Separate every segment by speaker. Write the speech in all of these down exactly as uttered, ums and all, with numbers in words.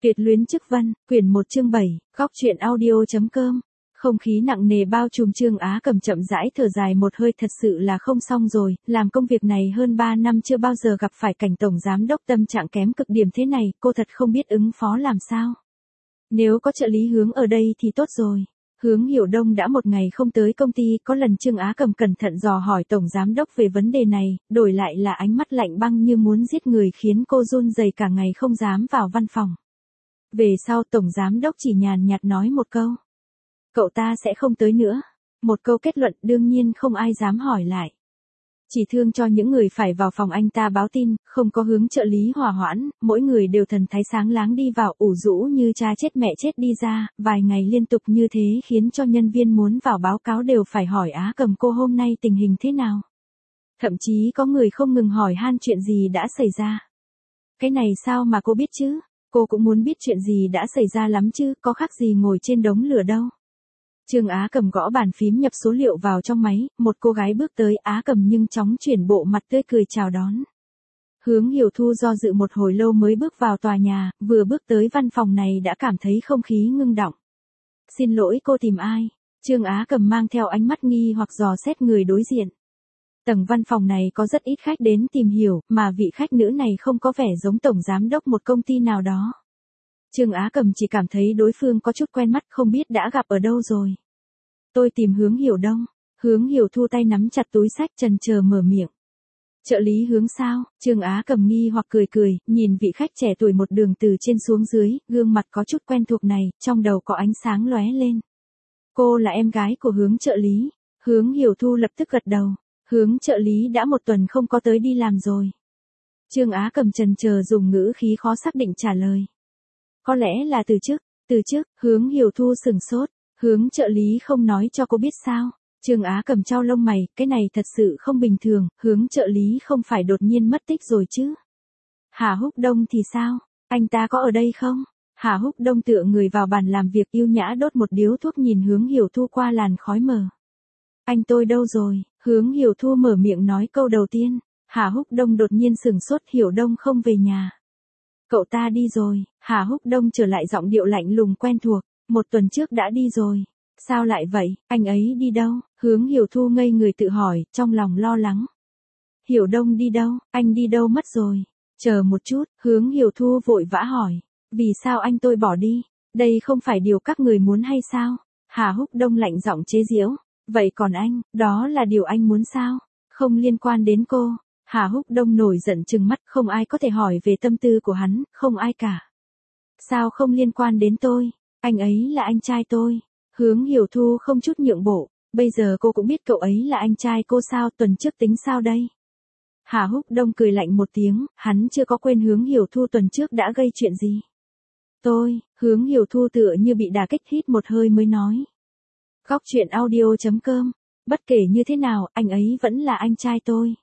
Speaker 1: Tuyệt luyến chức vân, quyển một chương bảy, góc truyện audio.com. Không khí nặng nề bao trùm. Trương Á Cầm chậm rãi thở dài một hơi, thật sự là không xong rồi, làm công việc này hơn ba năm chưa bao giờ gặp phải cảnh tổng giám đốc tâm trạng kém cực điểm thế này, cô thật không biết ứng phó làm sao. Nếu có trợ lý Hướng ở đây thì tốt rồi. Hướng Hiểu Đông đã một ngày không tới công ty, có lần Trương Á Cầm cẩn thận dò hỏi tổng giám đốc về vấn đề này, đổi lại là ánh mắt lạnh băng như muốn giết người khiến cô run rẩy cả ngày không dám vào văn phòng. Về sau tổng giám đốc chỉ nhàn nhạt nói một câu. Cậu ta sẽ không tới nữa. Một câu kết luận, đương nhiên không ai dám hỏi lại. Chỉ thương cho những người phải vào phòng anh ta báo tin, không có Hướng trợ lý hòa hoãn, mỗi người đều thần thái sáng láng đi vào, ủ rũ như cha chết mẹ chết đi ra, vài ngày liên tục như thế khiến cho nhân viên muốn vào báo cáo đều phải hỏi Á Cầm cô hôm nay tình hình thế nào. Thậm chí có người không ngừng hỏi han chuyện gì đã xảy ra. Cái này sao mà cô biết chứ? Cô cũng muốn biết chuyện gì đã xảy ra lắm chứ, có khác gì ngồi trên đống lửa đâu. Trương Á Cầm gõ bàn phím nhập số liệu vào trong máy, một cô gái bước tới. Á Cầm nhưng chóng chuyển bộ mặt tươi cười chào đón. Hướng Hiểu Thu do dự một hồi lâu mới bước vào tòa nhà, vừa bước tới văn phòng này đã cảm thấy không khí ngưng đọng. Xin lỗi, cô tìm ai? Trương Á Cầm mang theo ánh mắt nghi hoặc dò xét người đối diện. Tầng văn phòng này có rất ít khách đến tìm hiểu, mà vị khách nữ này không có vẻ giống tổng giám đốc một công ty nào đó. Trương Á Cầm chỉ cảm thấy đối phương có chút quen mắt, không biết đã gặp ở đâu rồi. Tôi tìm Hướng Hiểu Đông. Hướng Hiểu Thu tay nắm chặt túi sách chần chờ mở miệng. Trợ lý Hướng sao? Trương Á Cầm nghi hoặc cười cười, nhìn vị khách trẻ tuổi một đường từ trên xuống dưới, gương mặt có chút quen thuộc này, trong đầu có ánh sáng lóe lên. Cô là em gái của Hướng trợ lý. Hướng Hiểu Thu lập tức gật đầu. Hướng trợ lý đã một tuần không có tới đi làm rồi. Trương Á Cầm chần chờ dùng ngữ khí khó xác định trả lời. Có lẽ là từ chức. Từ chức? Hướng Hiểu Thu sửng sốt. Hướng trợ lý không nói cho cô biết sao? Trương Á Cầm chau lông mày, cái này thật sự không bình thường, Hướng trợ lý không phải đột nhiên mất tích rồi chứ? Hà Húc Đông thì sao? Anh ta có ở đây không? Hà Húc Đông tựa người vào bàn làm việc yêu nhã đốt một điếu thuốc, nhìn Hướng Hiểu Thu qua làn khói mờ. Anh tôi đâu rồi? Hướng Hiểu Thu mở miệng nói câu đầu tiên. Hà Húc Đông đột nhiên sửng sốt, Hiểu Đông không về nhà. Cậu ta đi rồi. Hà Húc Đông trở lại giọng điệu lạnh lùng quen thuộc. Một tuần trước đã đi rồi. Sao lại vậy? Anh ấy đi đâu? Hướng Hiểu Thu ngây người tự hỏi, trong lòng lo lắng. Hiểu Đông đi đâu? Anh đi đâu mất rồi? Chờ một chút, Hướng Hiểu Thu vội vã hỏi. Vì sao anh tôi bỏ đi? Đây không phải điều các người muốn hay sao? Hà Húc Đông lạnh giọng chế giễu. Vậy còn anh, đó là điều anh muốn sao? Không liên quan đến cô. Hà Húc Đông nổi giận trừng mắt, không ai có thể hỏi về tâm tư của hắn, không ai cả. Sao không liên quan đến tôi? Anh ấy là anh trai tôi. Hướng Hiểu Thu không chút nhượng bộ. Bây giờ cô cũng biết cậu ấy là anh trai cô sao, tuần trước tính sao đây? Hà Húc Đông cười lạnh một tiếng, hắn chưa có quên Hướng Hiểu Thu tuần trước đã gây chuyện gì. Tôi, Hướng Hiểu Thu tựa như bị đả kích, hít một hơi mới nói. Góc truyện audio.com. Bất kể như thế nào, anh ấy vẫn là anh trai tôi.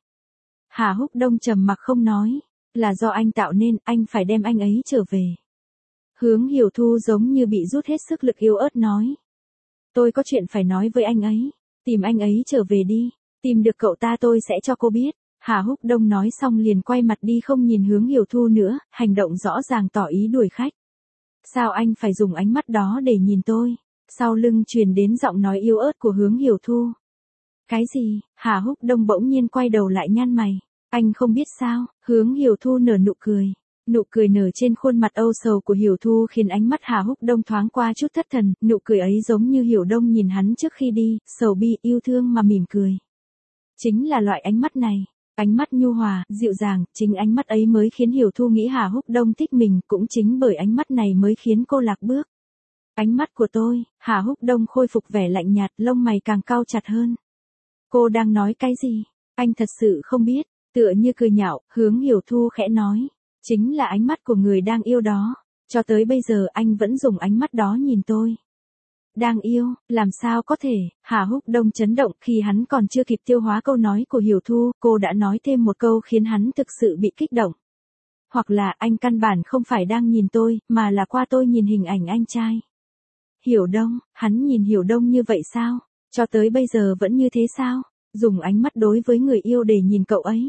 Speaker 1: Hà Húc Đông trầm mặc không nói. Là do anh tạo nên, anh phải đem anh ấy trở về. Hướng Hiểu Thu giống như bị rút hết sức lực, yếu ớt nói. Tôi có chuyện phải nói với anh ấy. Tìm anh ấy trở về đi. Tìm được cậu ta tôi sẽ cho cô biết. Hà Húc Đông nói xong liền quay mặt đi, không nhìn Hướng Hiểu Thu nữa, hành động rõ ràng tỏ ý đuổi khách. Sao anh phải dùng ánh mắt đó để nhìn tôi? Sau lưng truyền đến giọng nói yếu ớt của Hướng Hiểu Thu. Cái gì? Hà Húc Đông bỗng nhiên quay đầu lại nhăn mày. Anh không biết sao? Hướng Hiểu Thu nở nụ cười. Nụ cười nở trên khuôn mặt âu sầu của Hiểu Thu khiến ánh mắt Hà Húc Đông thoáng qua chút thất thần, nụ cười ấy giống như Hiểu Đông nhìn hắn trước khi đi, sầu bi, yêu thương mà mỉm cười. Chính là loại ánh mắt này, ánh mắt nhu hòa, dịu dàng, chính ánh mắt ấy mới khiến Hiểu Thu nghĩ Hà Húc Đông thích mình, cũng chính bởi ánh mắt này mới khiến cô lạc bước. Ánh mắt của tôi. Hà Húc Đông khôi phục vẻ lạnh nhạt, lông mày càng cau chặt hơn. Cô đang nói cái gì? Anh thật sự không biết. Tựa như cười nhạo, Hướng Hiểu Thu khẽ nói. Chính là ánh mắt của người đang yêu đó. Cho tới bây giờ anh vẫn dùng ánh mắt đó nhìn tôi. Đang yêu, làm sao có thể? Hà Húc Đông chấn động, khi hắn còn chưa kịp tiêu hóa câu nói của Hiểu Thu, cô đã nói thêm một câu khiến hắn thực sự bị kích động. Hoặc là anh căn bản không phải đang nhìn tôi, mà là qua tôi nhìn hình ảnh anh trai. Hiểu Đông, hắn nhìn Hiểu Đông như vậy sao? Cho tới bây giờ vẫn như thế sao? Dùng ánh mắt đối với người yêu để nhìn cậu ấy.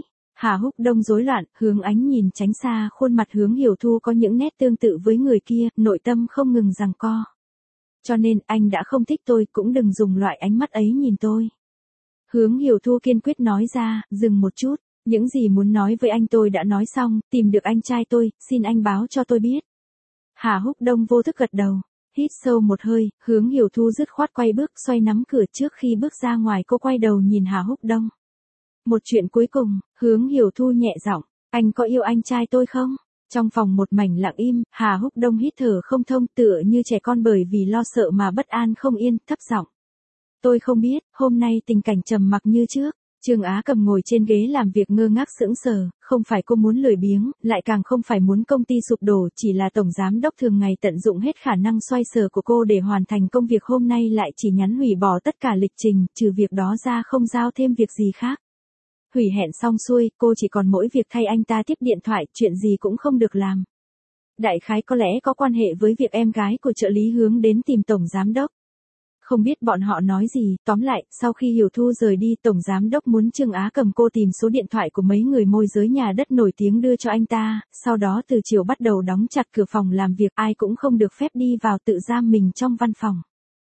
Speaker 1: Hà Húc Đông rối loạn, hướng ánh nhìn tránh xa khuôn mặt Hướng Hiểu Thu có những nét tương tự với người kia, nội tâm không ngừng giằng co. Cho nên, anh đã không thích tôi, cũng đừng dùng loại ánh mắt ấy nhìn tôi. Hướng Hiểu Thu kiên quyết nói ra, dừng một chút, những gì muốn nói với anh tôi đã nói xong, tìm được anh trai tôi, xin anh báo cho tôi biết. Hà Húc Đông vô thức gật đầu, hít sâu một hơi, Hướng Hiểu Thu dứt khoát quay bước xoay nắm cửa trước khi bước ra ngoài cô quay đầu nhìn Hà Húc Đông. Một chuyện cuối cùng, Hướng Hiểu Thu nhẹ giọng, anh có yêu anh trai tôi không? Trong phòng một mảnh lặng im, Hà Húc Đông hít thở không thông tựa như trẻ con bởi vì lo sợ mà bất an không yên, thấp giọng. Tôi không biết, hôm nay tình cảnh trầm mặc như trước. Trương Á Cầm ngồi trên ghế làm việc ngơ ngác sững sờ, không phải cô muốn lười biếng, lại càng không phải muốn công ty sụp đổ, chỉ là tổng giám đốc thường ngày tận dụng hết khả năng xoay sở của cô để hoàn thành công việc hôm nay lại chỉ nhắn hủy bỏ tất cả lịch trình, trừ việc đó ra không giao thêm việc gì khác. Hủy hẹn xong xuôi, cô chỉ còn mỗi việc thay anh ta tiếp điện thoại, chuyện gì cũng không được làm. Đại khái có lẽ có quan hệ với việc em gái của trợ lý Hướng đến tìm tổng giám đốc. Không biết bọn họ nói gì, tóm lại, sau khi Hiểu Thu rời đi, tổng giám đốc muốn Trương Á Cầm cô tìm số điện thoại của mấy người môi giới nhà đất nổi tiếng đưa cho anh ta, sau đó từ chiều bắt đầu đóng chặt cửa phòng làm việc, ai cũng không được phép đi vào, tự giam mình trong văn phòng.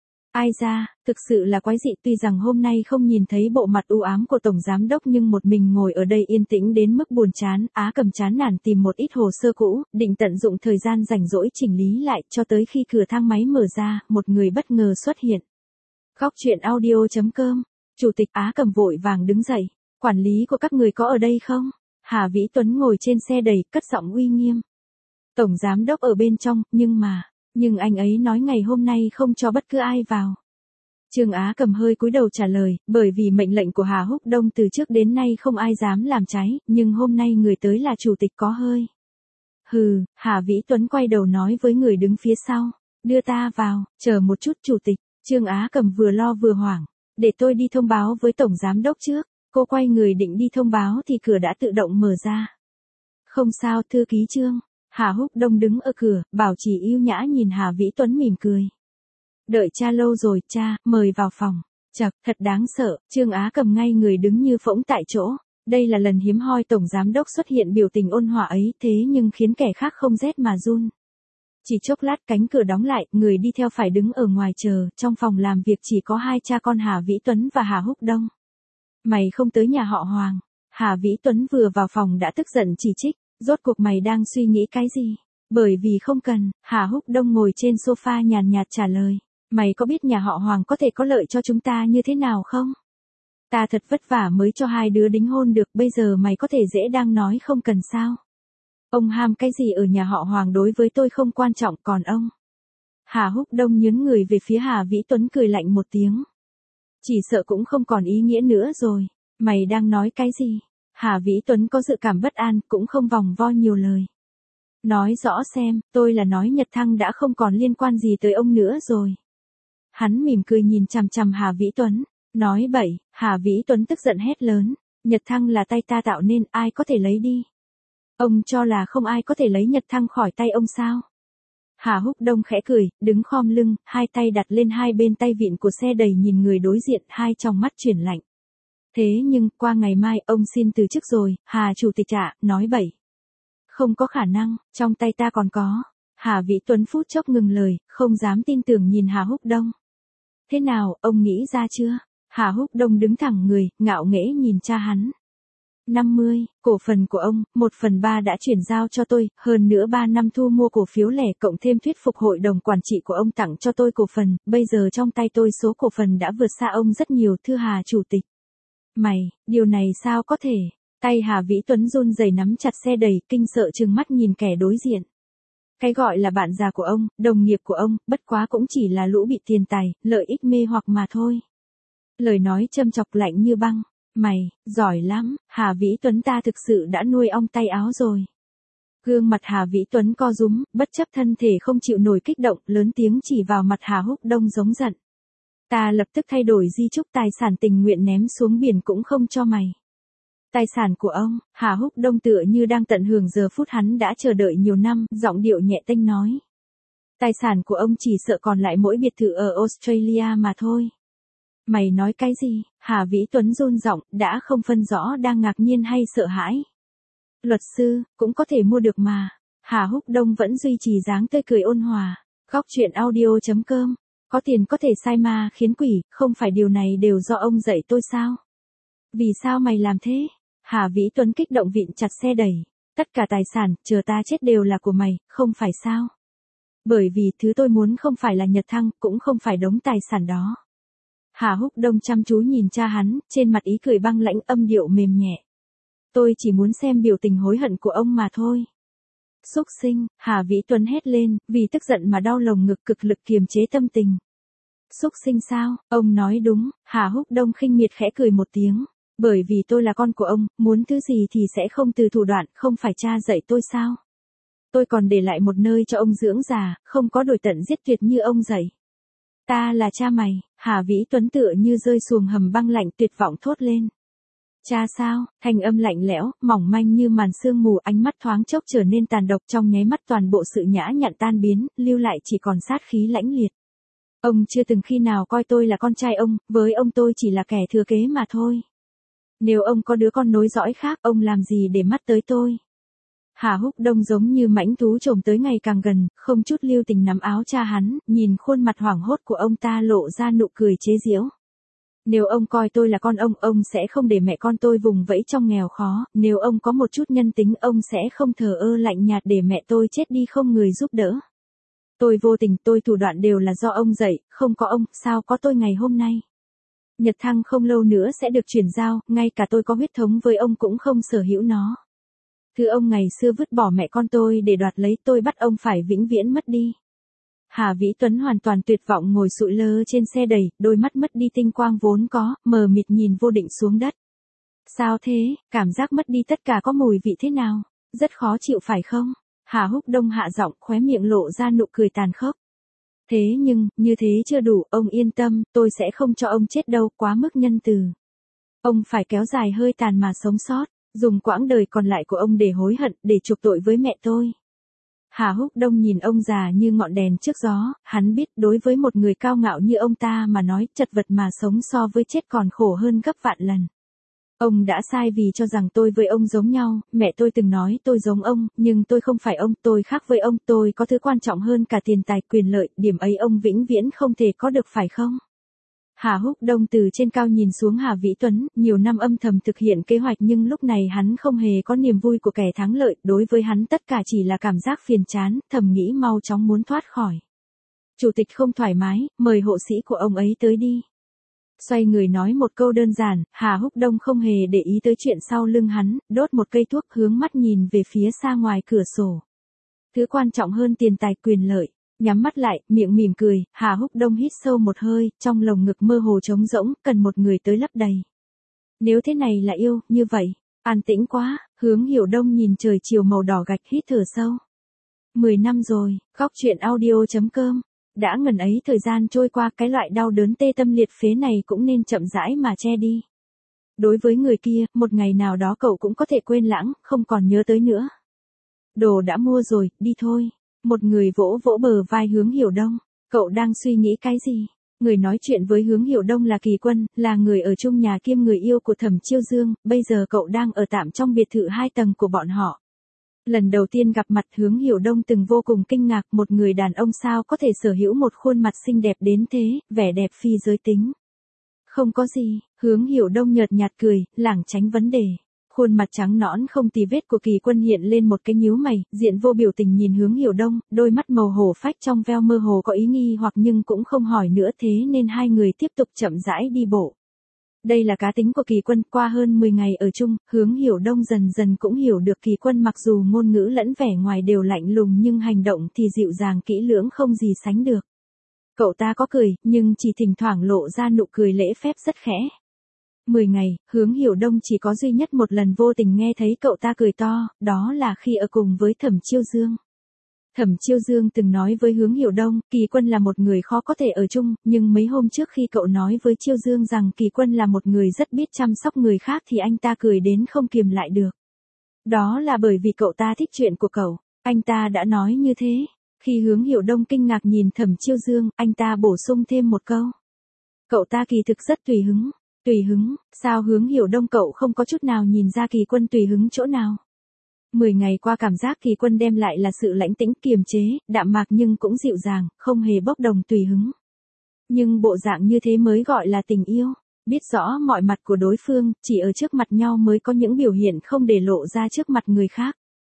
Speaker 1: Ai ra, thực sự là quái dị, tuy rằng hôm nay không nhìn thấy bộ mặt u ám của tổng giám đốc nhưng một mình ngồi ở đây yên tĩnh đến mức buồn chán, Á Cầm chán nản tìm một ít hồ sơ cũ, định tận dụng thời gian rảnh rỗi chỉnh lý lại, cho tới khi cửa thang máy mở ra, một người bất ngờ xuất hiện. Góc truyện audio chấm com, Chủ tịch Á Cầm vội vàng đứng dậy, quản lý của các người có ở đây không? Hà Vĩ Tuấn ngồi trên xe đẩy, cất giọng uy nghiêm. Tổng giám đốc ở bên trong, nhưng mà, nhưng anh ấy nói ngày hôm nay không cho bất cứ ai vào. Trương Á Cầm hơi cúi đầu trả lời, bởi vì mệnh lệnh của Hà Húc Đông từ trước đến nay không ai dám làm trái, nhưng hôm nay người tới là chủ tịch có hơi. Hừ, Hà Vĩ Tuấn quay đầu nói với người đứng phía sau, đưa ta vào, chờ một chút chủ tịch. Trương Á Cầm vừa lo vừa hoảng, để tôi đi thông báo với tổng giám đốc trước. Cô quay người định đi thông báo thì cửa đã tự động mở ra. Không sao, thư ký Trương. Hà Húc Đông đứng ở cửa, bảo trì yêu nhã nhìn Hà Vĩ Tuấn mỉm cười. Đợi cha lâu rồi, cha, mời vào phòng. Chậc, thật đáng sợ, Trương Á Cầm ngay người đứng như phỗng tại chỗ. Đây là lần hiếm hoi tổng giám đốc xuất hiện biểu tình ôn hòa ấy, thế nhưng khiến kẻ khác không rét mà run. Chỉ chốc lát cánh cửa đóng lại, người đi theo phải đứng ở ngoài chờ, trong phòng làm việc chỉ có hai cha con Hà Vĩ Tuấn và Hà Húc Đông. Mày không tới nhà họ Hoàng. Hà Vĩ Tuấn vừa vào phòng đã tức giận chỉ trích, rốt cuộc mày đang suy nghĩ cái gì? Bởi vì không cần, Hà Húc Đông ngồi trên sofa nhàn nhạt trả lời. Mày có biết nhà họ Hoàng có thể có lợi cho chúng ta như thế nào không? Ta thật vất vả mới cho hai đứa đính hôn được, bây giờ mày có thể dễ đang nói không cần sao? Ông ham cái gì ở nhà họ Hoàng đối với tôi không quan trọng, còn ông? Hà Húc Đông nhướng người về phía Hà Vĩ Tuấn cười lạnh một tiếng. Chỉ sợ cũng không còn ý nghĩa nữa rồi. Mày đang nói cái gì? Hà Vĩ Tuấn có dự cảm bất an, cũng không vòng vo nhiều lời. Nói rõ xem, tôi là nói Nhật Thăng đã không còn liên quan gì tới ông nữa rồi. Hắn mỉm cười nhìn chằm chằm Hà Vĩ Tuấn, nói bậy. Hà Vĩ Tuấn tức giận hét lớn, Nhật Thăng là tay ta tạo nên, ai có thể lấy đi? Ông cho là không ai có thể lấy Nhật Thăng khỏi tay ông sao? Hà Húc Đông khẽ cười, đứng khom lưng, hai tay đặt lên hai bên tay vịn của xe đẩy nhìn người đối diện, hai tròng mắt chuyển lạnh. Thế nhưng, qua ngày mai, ông xin từ chức rồi, Hà Chủ tịch ạ, nói bậy. Không có khả năng, trong tay ta còn có. Hà Vĩ Tuấn phút chốc ngừng lời, không dám tin tưởng nhìn Hà Húc Đông. Thế nào, ông nghĩ ra chưa? Hà Húc Đông đứng thẳng người, ngạo nghễ nhìn cha hắn. năm mươi, cổ phần của ông, một phần ba đã chuyển giao cho tôi, hơn nữa ba năm thu mua cổ phiếu lẻ cộng thêm thuyết phục hội đồng quản trị của ông tặng cho tôi cổ phần, bây giờ trong tay tôi số cổ phần đã vượt xa ông rất nhiều, thưa Hà Chủ tịch. Mày, điều này sao có thể? Tay Hà Vĩ Tuấn run rẩy nắm chặt xe đẩy, kinh sợ trừng mắt nhìn kẻ đối diện. Cái gọi là bạn già của ông, đồng nghiệp của ông, bất quá cũng chỉ là lũ bị tiền tài, lợi ích mê hoặc mà thôi. Lời nói châm chọc lạnh như băng. Mày, giỏi lắm, Hà Vĩ Tuấn ta thực sự đã nuôi ong tay áo rồi. Gương mặt Hà Vĩ Tuấn co rúm, bất chấp thân thể không chịu nổi kích động, lớn tiếng chỉ vào mặt Hà Húc Đông giống giận. Ta lập tức thay đổi di chúc tài sản tình nguyện ném xuống biển cũng không cho mày. Tài sản của ông, Hà Húc Đông tựa như đang tận hưởng giờ phút hắn đã chờ đợi nhiều năm, giọng điệu nhẹ tênh nói. Tài sản của ông chỉ sợ còn lại mỗi biệt thự ở Australia mà thôi. Mày nói cái gì? Hà Vĩ Tuấn run giọng, đã không phân rõ đang ngạc nhiên hay sợ hãi. Luật sư, cũng có thể mua được mà. Hà Húc Đông vẫn duy trì dáng tươi cười ôn hòa. Góc chuyện audio.com. Có tiền có thể sai ma khiến quỷ, không phải điều này đều do ông dạy tôi sao? Vì sao mày làm thế? Hà Vĩ Tuấn kích động vịn chặt xe đẩy. Tất cả tài sản, chờ ta chết đều là của mày, không phải sao? Bởi vì thứ tôi muốn không phải là Nhật Thăng, cũng không phải đống tài sản đó. Hà Húc Đông chăm chú nhìn cha hắn, trên mặt ý cười băng lãnh, âm điệu mềm nhẹ. Tôi chỉ muốn xem biểu tình hối hận của ông mà thôi. Xúc sinh, Hà Vĩ Tuấn hét lên, vì tức giận mà đau lồng ngực, cực lực kiềm chế tâm tình. Xúc sinh sao, ông nói đúng. Hà Húc Đông khinh miệt khẽ cười một tiếng. Bởi vì tôi là con của ông, muốn thứ gì thì sẽ không từ thủ đoạn, không phải cha dạy tôi sao? Tôi còn để lại một nơi cho ông dưỡng già, không có đổi tận giết tuyệt như ông dạy. Ta là cha mày. Hà Vĩ Tuấn tựa như rơi xuồng hầm băng lạnh, tuyệt vọng thốt lên. Cha sao? Thanh âm lạnh lẽo, mỏng manh như màn sương mù, ánh mắt thoáng chốc trở nên tàn độc, trong nháy mắt toàn bộ sự nhã nhặn tan biến, lưu lại chỉ còn sát khí lãnh liệt. Ông chưa từng khi nào coi tôi là con trai ông, với ông tôi chỉ là kẻ thừa kế mà thôi. Nếu ông có đứa con nối dõi khác, ông làm gì để mắt tới tôi? Hà Húc Đông giống như mãnh thú trồm tới ngày càng gần, không chút lưu tình nắm áo cha hắn, nhìn khuôn mặt hoảng hốt của ông ta lộ ra nụ cười chế giễu. Nếu ông coi tôi là con ông, ông sẽ không để mẹ con tôi vùng vẫy trong nghèo khó, nếu ông có một chút nhân tính, ông sẽ không thờ ơ lạnh nhạt để mẹ tôi chết đi không người giúp đỡ. Tôi vô tình, tôi thủ đoạn đều là do ông dạy, không có ông, sao có tôi ngày hôm nay. Nhật Thăng không lâu nữa sẽ được chuyển giao, ngay cả tôi có huyết thống với ông cũng không sở hữu nó. Thứ ông ngày xưa vứt bỏ mẹ con tôi để đoạt lấy, tôi bắt ông phải vĩnh viễn mất đi. Hà Vĩ Tuấn hoàn toàn tuyệt vọng ngồi sụi lơ trên xe đẩy, đôi mắt mất đi tinh quang vốn có, mờ mịt nhìn vô định xuống đất. Sao thế, cảm giác mất đi tất cả có mùi vị thế nào? Rất khó chịu phải không? Hà Húc Đông hạ giọng, khóe miệng lộ ra nụ cười tàn khốc. Thế nhưng, như thế chưa đủ, ông yên tâm, tôi sẽ không cho ông chết đâu, quá mức nhân từ. Ông phải kéo dài hơi tàn mà sống sót, dùng quãng đời còn lại của ông để hối hận, để chuộc tội với mẹ tôi. Hà Húc Đông nhìn ông già như ngọn đèn trước gió, hắn biết đối với một người cao ngạo như ông ta mà nói, chật vật mà sống so với chết còn khổ hơn gấp vạn lần. Ông đã sai vì cho rằng tôi với ông giống nhau, mẹ tôi từng nói tôi giống ông, nhưng tôi không phải ông, tôi khác với ông, tôi có thứ quan trọng hơn cả tiền tài quyền lợi, điểm ấy ông vĩnh viễn không thể có được phải không? Hà Húc Đông từ trên cao nhìn xuống Hà Vĩ Tuấn, nhiều năm âm thầm thực hiện kế hoạch nhưng lúc này hắn không hề có niềm vui của kẻ thắng lợi, đối với hắn tất cả chỉ là cảm giác phiền chán, thầm nghĩ mau chóng muốn thoát khỏi. Chủ tịch không thoải mái, mời hộ sĩ của ông ấy tới đi. Xoay người nói một câu đơn giản, Hà Húc Đông không hề để ý tới chuyện sau lưng hắn, đốt một cây thuốc hướng mắt nhìn về phía xa ngoài cửa sổ. Thứ quan trọng hơn tiền tài quyền lợi. Nhắm mắt lại, miệng mỉm cười, Hà Húc Đông hít sâu một hơi, trong lồng ngực mơ hồ trống rỗng, cần một người tới lấp đầy. Nếu thế này là yêu, như vậy, an tĩnh quá, Hướng Hiểu Đông nhìn trời chiều màu đỏ gạch hít thở sâu. Mười năm rồi, góc chuyện audio.com. Đã ngần ấy thời gian trôi qua, cái loại đau đớn tê tâm liệt phế này cũng nên chậm rãi mà che đi. Đối với người kia, một ngày nào đó cậu cũng có thể quên lãng, không còn nhớ tới nữa. Đồ đã mua rồi, đi thôi. Một người vỗ vỗ bờ vai Hướng Hiểu Đông. Cậu đang suy nghĩ cái gì? Người nói chuyện với Hướng Hiểu Đông là Kỳ Quân, là người ở chung nhà kiêm người yêu của Thẩm Chiêu Dương, bây giờ cậu đang ở tạm trong biệt thự hai tầng của bọn họ. Lần đầu tiên gặp mặt Hướng Hiểu Đông từng vô cùng kinh ngạc, một người đàn ông sao có thể sở hữu một khuôn mặt xinh đẹp đến thế, vẻ đẹp phi giới tính. Không có gì, Hướng Hiểu Đông nhợt nhạt cười, lảng tránh vấn đề. Khuôn mặt trắng nõn không tì vết của Kỳ Quân hiện lên một cái nhíu mày, diện vô biểu tình nhìn Hướng Hiểu Đông, đôi mắt màu hổ phách trong veo mơ hồ có ý nghi hoặc nhưng cũng không hỏi nữa, thế nên hai người tiếp tục chậm rãi đi bộ. Đây là cá tính của Kỳ Quân, qua hơn mười ngày ở chung, Hướng Hiểu Đông dần dần cũng hiểu được Kỳ Quân mặc dù ngôn ngữ lẫn vẻ ngoài đều lạnh lùng nhưng hành động thì dịu dàng kỹ lưỡng không gì sánh được. Cậu ta có cười, nhưng chỉ thỉnh thoảng lộ ra nụ cười lễ phép rất khẽ. Mười ngày, Hướng Hiểu Đông chỉ có duy nhất một lần vô tình nghe thấy cậu ta cười to, đó là khi ở cùng với Thẩm Chiêu Dương. Thẩm Chiêu Dương từng nói với Hướng Hiểu Đông, Kỳ Quân là một người khó có thể ở chung, nhưng mấy hôm trước khi cậu nói với Chiêu Dương rằng Kỳ Quân là một người rất biết chăm sóc người khác thì anh ta cười đến không kiềm lại được. Đó là bởi vì cậu ta thích chuyện của cậu, anh ta đã nói như thế. Khi Hướng Hiểu Đông kinh ngạc nhìn Thẩm Chiêu Dương, anh ta bổ sung thêm một câu. Cậu ta kỳ thực rất tùy hứng. Tùy hứng, sao Hướng Hiểu Đông cậu không có chút nào nhìn ra Kỳ Quân tùy hứng chỗ nào? Mười ngày qua cảm giác Kỳ Quân đem lại là sự lãnh tĩnh kiềm chế, đạm mạc nhưng cũng dịu dàng, không hề bốc đồng tùy hứng. Nhưng bộ dạng như thế mới gọi là tình yêu. Biết rõ mọi mặt của đối phương, chỉ ở trước mặt nhau mới có những biểu hiện không để lộ ra trước mặt người khác.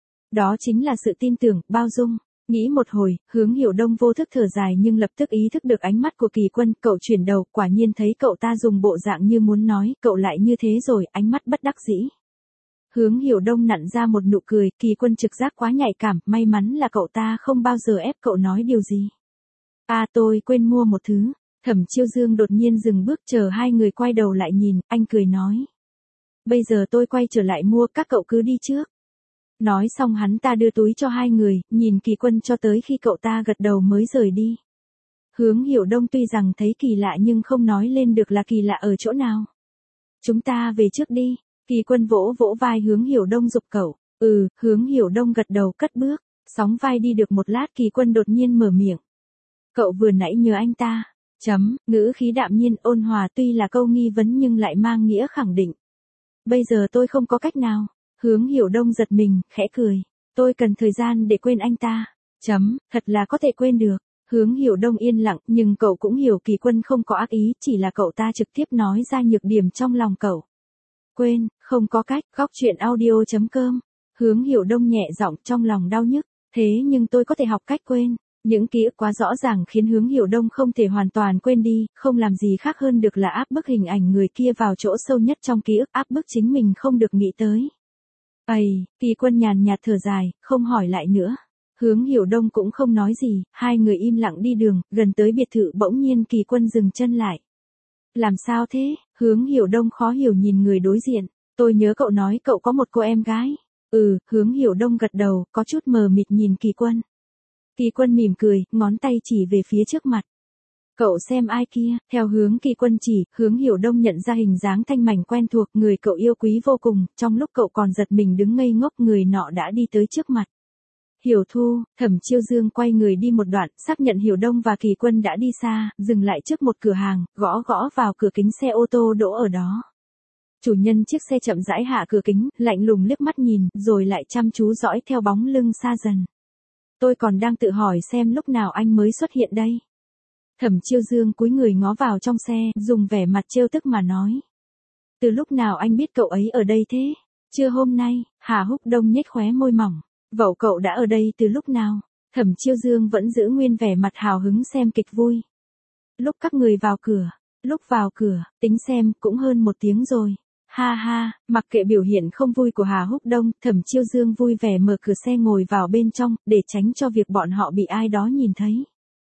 Speaker 1: Đó chính là sự tin tưởng, bao dung. Nghĩ một hồi, Hướng Hiểu Đông vô thức thở dài nhưng lập tức ý thức được ánh mắt của Kỳ Quân, cậu chuyển đầu, quả nhiên thấy cậu ta dùng bộ dạng như muốn nói, cậu lại như thế rồi, ánh mắt bất đắc dĩ. Hướng Hiểu Đông nặn ra một nụ cười, Kỳ Quân trực giác quá nhạy cảm, may mắn là cậu ta không bao giờ ép cậu nói điều gì. À tôi quên mua một thứ. Thẩm Chiêu Dương đột nhiên dừng bước chờ hai người quay đầu lại nhìn, anh cười nói. Bây giờ tôi quay trở lại mua, các cậu cứ đi trước. Nói xong hắn ta đưa túi cho hai người, nhìn Kỳ Quân cho tới khi cậu ta gật đầu mới rời đi. Hướng Hiểu Đông tuy rằng thấy kỳ lạ nhưng không nói lên được là kỳ lạ ở chỗ nào. Chúng ta về trước đi. Kỳ Quân vỗ vỗ vai Hướng Hiểu Đông giục cậu. Ừ, Hướng Hiểu Đông gật đầu cất bước. Sóng vai đi được một lát Kỳ Quân đột nhiên mở miệng. Cậu vừa nãy nhớ anh ta. Chấm, ngữ khí đạm nhiên ôn hòa tuy là câu nghi vấn nhưng lại mang nghĩa khẳng định. Bây giờ tôi không có cách nào. Hướng Hiểu Đông giật mình, khẽ cười. Tôi cần thời gian để quên anh ta. Chấm, thật là có thể quên được. Hướng Hiểu Đông yên lặng, nhưng cậu cũng hiểu Kỳ Quân không có ác ý, chỉ là cậu ta trực tiếp nói ra nhược điểm trong lòng cậu. Quên, không có cách, góc chuyện audio chấm com. Hướng Hiểu Đông nhẹ giọng trong lòng đau nhức. Thế nhưng tôi có thể học cách quên. Những ký ức quá rõ ràng khiến Hướng Hiểu Đông không thể hoàn toàn quên đi, không làm gì khác hơn được là áp bức hình ảnh người kia vào chỗ sâu nhất trong ký ức, áp bức chính mình không được nghĩ tới. Ây, Kỳ Quân nhàn nhạt thở dài, không hỏi lại nữa. Hướng Hiểu Đông cũng không nói gì, hai người im lặng đi đường, gần tới biệt thự bỗng nhiên Kỳ Quân dừng chân lại. Làm sao thế? Hướng Hiểu Đông khó hiểu nhìn người đối diện. Tôi nhớ cậu nói cậu có một cô em gái. Ừ, Hướng Hiểu Đông gật đầu, có chút mờ mịt nhìn Kỳ Quân. Kỳ Quân mỉm cười, ngón tay chỉ về phía trước mặt. Cậu xem ai kia, theo hướng Kỳ Quân chỉ, Hướng Hiểu Đông nhận ra hình dáng thanh mảnh quen thuộc, người cậu yêu quý vô cùng, trong lúc cậu còn giật mình đứng ngây ngốc người nọ đã đi tới trước mặt. Hiểu Thu, Thẩm Chiêu Dương quay người đi một đoạn, xác nhận Hiểu Đông và Kỳ Quân đã đi xa, dừng lại trước một cửa hàng, gõ gõ vào cửa kính xe ô tô đỗ ở đó. Chủ nhân chiếc xe chậm rãi hạ cửa kính, lạnh lùng liếc mắt nhìn, rồi lại chăm chú dõi theo bóng lưng xa dần. Tôi còn đang tự hỏi xem lúc nào anh mới xuất hiện đây. Thẩm Chiêu Dương cúi người ngó vào trong xe, dùng vẻ mặt trêu tức mà nói. Từ lúc nào anh biết cậu ấy ở đây thế? Chưa hôm nay, Hà Húc Đông nhếch khóe môi mỏng. Vậy cậu đã ở đây từ lúc nào? Thẩm Chiêu Dương vẫn giữ nguyên vẻ mặt hào hứng xem kịch vui. Lúc các người vào cửa, lúc vào cửa, tính xem cũng hơn một tiếng rồi. Ha ha, mặc kệ biểu hiện không vui của Hà Húc Đông, Thẩm Chiêu Dương vui vẻ mở cửa xe ngồi vào bên trong, để tránh cho việc bọn họ bị ai đó nhìn thấy.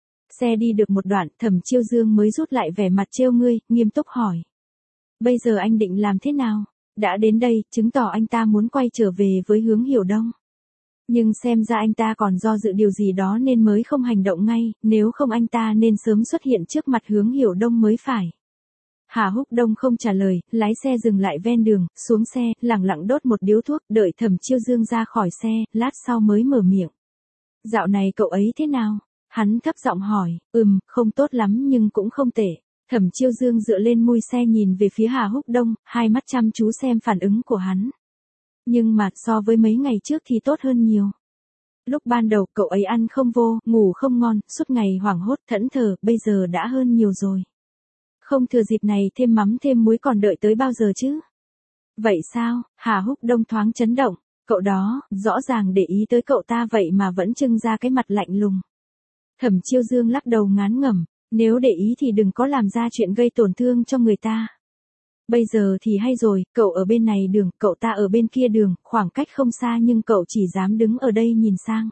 Speaker 1: Xe đi được một đoạn, Thẩm Chiêu Dương mới rút lại vẻ mặt trêu ngươi, nghiêm túc hỏi. Bây giờ anh định làm thế nào? Đã đến đây, chứng tỏ anh ta muốn quay trở về với Hướng Hiểu Đông. Nhưng xem ra anh ta còn do dự điều gì đó nên mới không hành động ngay, nếu không anh ta nên sớm xuất hiện trước mặt Hướng Hiểu Đông mới phải. Hà Húc Đông không trả lời, lái xe dừng lại ven đường, xuống xe, lẳng lặng đốt một điếu thuốc, đợi Thẩm Chiêu Dương ra khỏi xe, lát sau mới mở miệng. Dạo này cậu ấy thế nào? Hắn thấp giọng hỏi, ừm, không tốt lắm nhưng cũng không tệ. Thẩm Chiêu Dương dựa lên mui xe nhìn về phía Hà Húc Đông, hai mắt chăm chú xem phản ứng của hắn. Nhưng mà so với mấy ngày trước thì tốt hơn nhiều. Lúc ban đầu cậu ấy ăn không vô, ngủ không ngon, suốt ngày hoảng hốt thẫn thờ, bây giờ đã hơn nhiều rồi. Không thừa dịp này thêm mắm thêm muối còn đợi tới bao giờ chứ? Vậy sao? Hà Húc Đông thoáng chấn động, cậu đó, rõ ràng để ý tới cậu ta vậy mà vẫn trưng ra cái mặt lạnh lùng. Thẩm Chiêu Dương lắc đầu ngán ngẩm, nếu để ý thì đừng có làm ra chuyện gây tổn thương cho người ta. Bây giờ thì hay rồi, cậu ở bên này đường, cậu ta ở bên kia đường, khoảng cách không xa nhưng cậu chỉ dám đứng ở đây nhìn sang.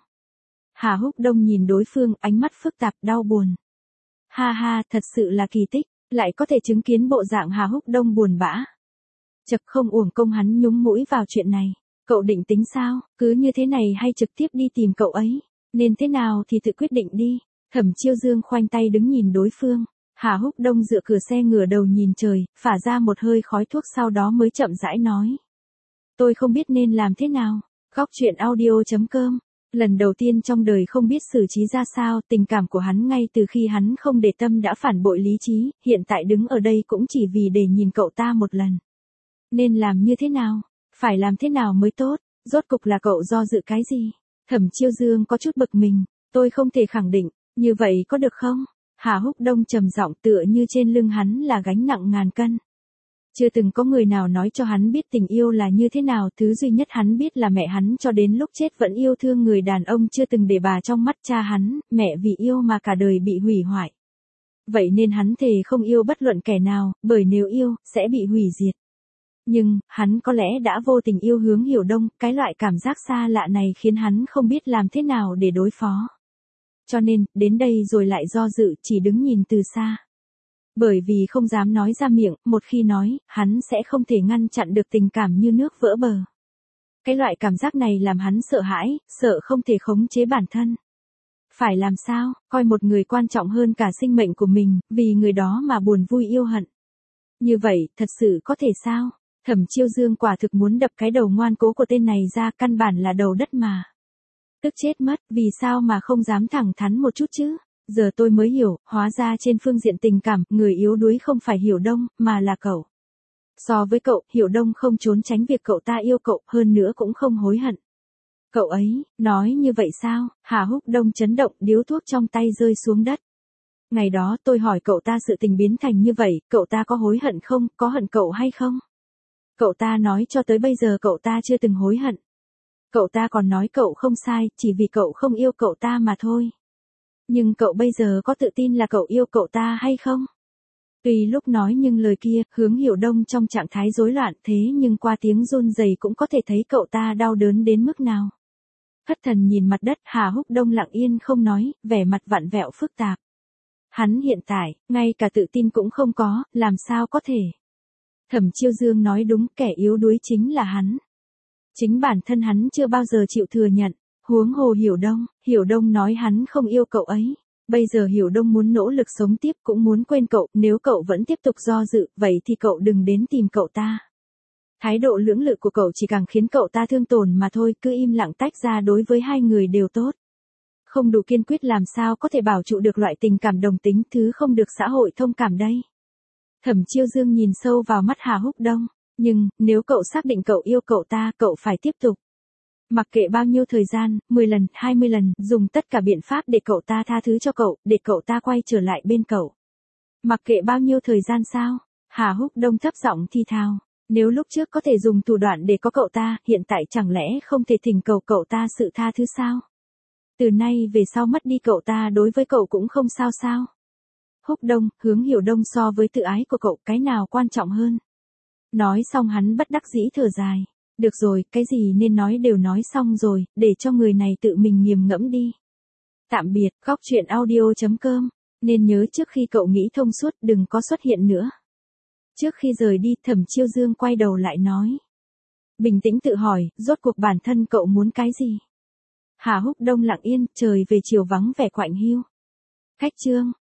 Speaker 1: Hà Húc Đông nhìn đối phương, ánh mắt phức tạp, đau buồn. Ha ha, thật sự là kỳ tích, lại có thể chứng kiến bộ dạng Hà Húc Đông buồn bã. Chật không uổng công hắn nhúng mũi vào chuyện này. Cậu định tính sao, cứ như thế này hay trực tiếp đi tìm cậu ấy? Nên thế nào thì tự quyết định đi. Thẩm Chiêu Dương khoanh tay đứng nhìn đối phương. Hà Húc Đông dựa cửa xe ngửa đầu nhìn trời, phả ra một hơi khói thuốc sau đó mới chậm rãi nói. Tôi không biết nên làm thế nào. Góc chuyện audio chấm com. Lần đầu tiên trong đời không biết xử trí ra sao, tình cảm của hắn ngay từ khi hắn không để tâm đã phản bội lý trí, hiện tại đứng ở đây cũng chỉ vì để nhìn cậu ta một lần. Nên làm như thế nào? Phải làm thế nào mới tốt? Rốt cục là cậu do dự cái gì? Thẩm Chiêu Dương có chút bực mình, tôi không thể khẳng định, như vậy có được không? Hà Húc Đông trầm giọng tựa như trên lưng hắn là gánh nặng ngàn cân. Chưa từng có người nào nói cho hắn biết tình yêu là như thế nào, thứ duy nhất hắn biết là mẹ hắn cho đến lúc chết vẫn yêu thương người đàn ông chưa từng để bà trong mắt cha hắn, mẹ vì yêu mà cả đời bị hủy hoại. Vậy nên hắn thề không yêu bất luận kẻ nào, bởi nếu yêu, sẽ bị hủy diệt. Nhưng, hắn có lẽ đã vô tình yêu Hướng Hiểu Đông, cái loại cảm giác xa lạ này khiến hắn không biết làm thế nào để đối phó. Cho nên, đến đây rồi lại do dự, chỉ đứng nhìn từ xa. Bởi vì không dám nói ra miệng, một khi nói, hắn sẽ không thể ngăn chặn được tình cảm như nước vỡ bờ. Cái loại cảm giác này làm hắn sợ hãi, sợ không thể khống chế bản thân. Phải làm sao, coi một người quan trọng hơn cả sinh mệnh của mình, vì người đó mà buồn vui yêu hận. Như vậy, thật sự có thể sao? Thẩm Chiêu Dương quả thực muốn đập cái đầu ngoan cố của tên này ra, căn bản là đầu đất mà. Tức chết mất, vì sao mà không dám thẳng thắn một chút chứ? Giờ tôi mới hiểu, hóa ra trên phương diện tình cảm, người yếu đuối không phải Hiểu Đông, mà là cậu. So với cậu, Hiểu Đông không trốn tránh việc cậu ta yêu cậu, hơn nữa cũng không hối hận. Cậu ấy, nói như vậy sao? Hà Húc Đông chấn động, điếu thuốc trong tay rơi xuống đất. Ngày đó tôi hỏi cậu ta sự tình biến thành như vậy, cậu ta có hối hận không, có hận cậu hay không? Cậu ta nói cho tới bây giờ cậu ta chưa từng hối hận. Cậu ta còn nói cậu không sai, chỉ vì cậu không yêu cậu ta mà thôi. Nhưng cậu bây giờ có tự tin là cậu yêu cậu ta hay không? Tuy lúc nói nhưng lời kia, Hướng Hiểu Đông trong trạng thái rối loạn, thế nhưng qua tiếng run rẩy cũng có thể thấy cậu ta đau đớn đến mức nào. Thất thần nhìn mặt đất, Hà Húc Đông lặng yên không nói, vẻ mặt vặn vẹo phức tạp. Hắn hiện tại, ngay cả tự tin cũng không có, làm sao có thể. Thẩm Chiêu Dương nói đúng, kẻ yếu đuối chính là hắn. Chính bản thân hắn chưa bao giờ chịu thừa nhận. Huống hồ Hiểu Đông, Hiểu Đông nói hắn không yêu cậu ấy. Bây giờ Hiểu Đông muốn nỗ lực sống tiếp, cũng muốn quên cậu, nếu cậu vẫn tiếp tục do dự, vậy thì cậu đừng đến tìm cậu ta. Thái độ lưỡng lự của cậu chỉ càng khiến cậu ta thương tổn mà thôi, cứ im lặng tách ra đối với hai người đều tốt. Không đủ kiên quyết làm sao có thể bảo trụ được loại tình cảm đồng tính, thứ không được xã hội thông cảm đây. Thẩm Chiêu Dương nhìn sâu vào mắt Hà Húc Đông, nhưng, nếu cậu xác định cậu yêu cậu ta, cậu phải tiếp tục. Mặc kệ bao nhiêu thời gian, mười lần, hai mươi lần, dùng tất cả biện pháp để cậu ta tha thứ cho cậu, để cậu ta quay trở lại bên cậu. Mặc kệ bao nhiêu thời gian sao? Hà Húc Đông thấp giọng thi thào. Nếu lúc trước có thể dùng thủ đoạn để có cậu ta, hiện tại chẳng lẽ không thể thỉnh cầu cậu ta sự tha thứ sao? Từ nay về sau mất đi cậu ta đối với cậu cũng không sao sao? Húc Đông, Hướng Hiểu Đông so với tự ái của cậu, cái nào quan trọng hơn? Nói xong hắn bất đắc dĩ thở dài. Được rồi, cái gì nên nói đều nói xong rồi, để cho người này tự mình nghiền ngẫm đi. Tạm biệt, góc truyện audio chấm com. Nên nhớ trước khi cậu nghĩ thông suốt đừng có xuất hiện nữa. Trước khi rời đi, Thẩm Chiêu Dương quay đầu lại nói. Bình tĩnh tự hỏi, rốt cuộc bản thân cậu muốn cái gì? Hà Húc Đông lặng yên, trời về chiều vắng vẻ quạnh hiu. Khách chương.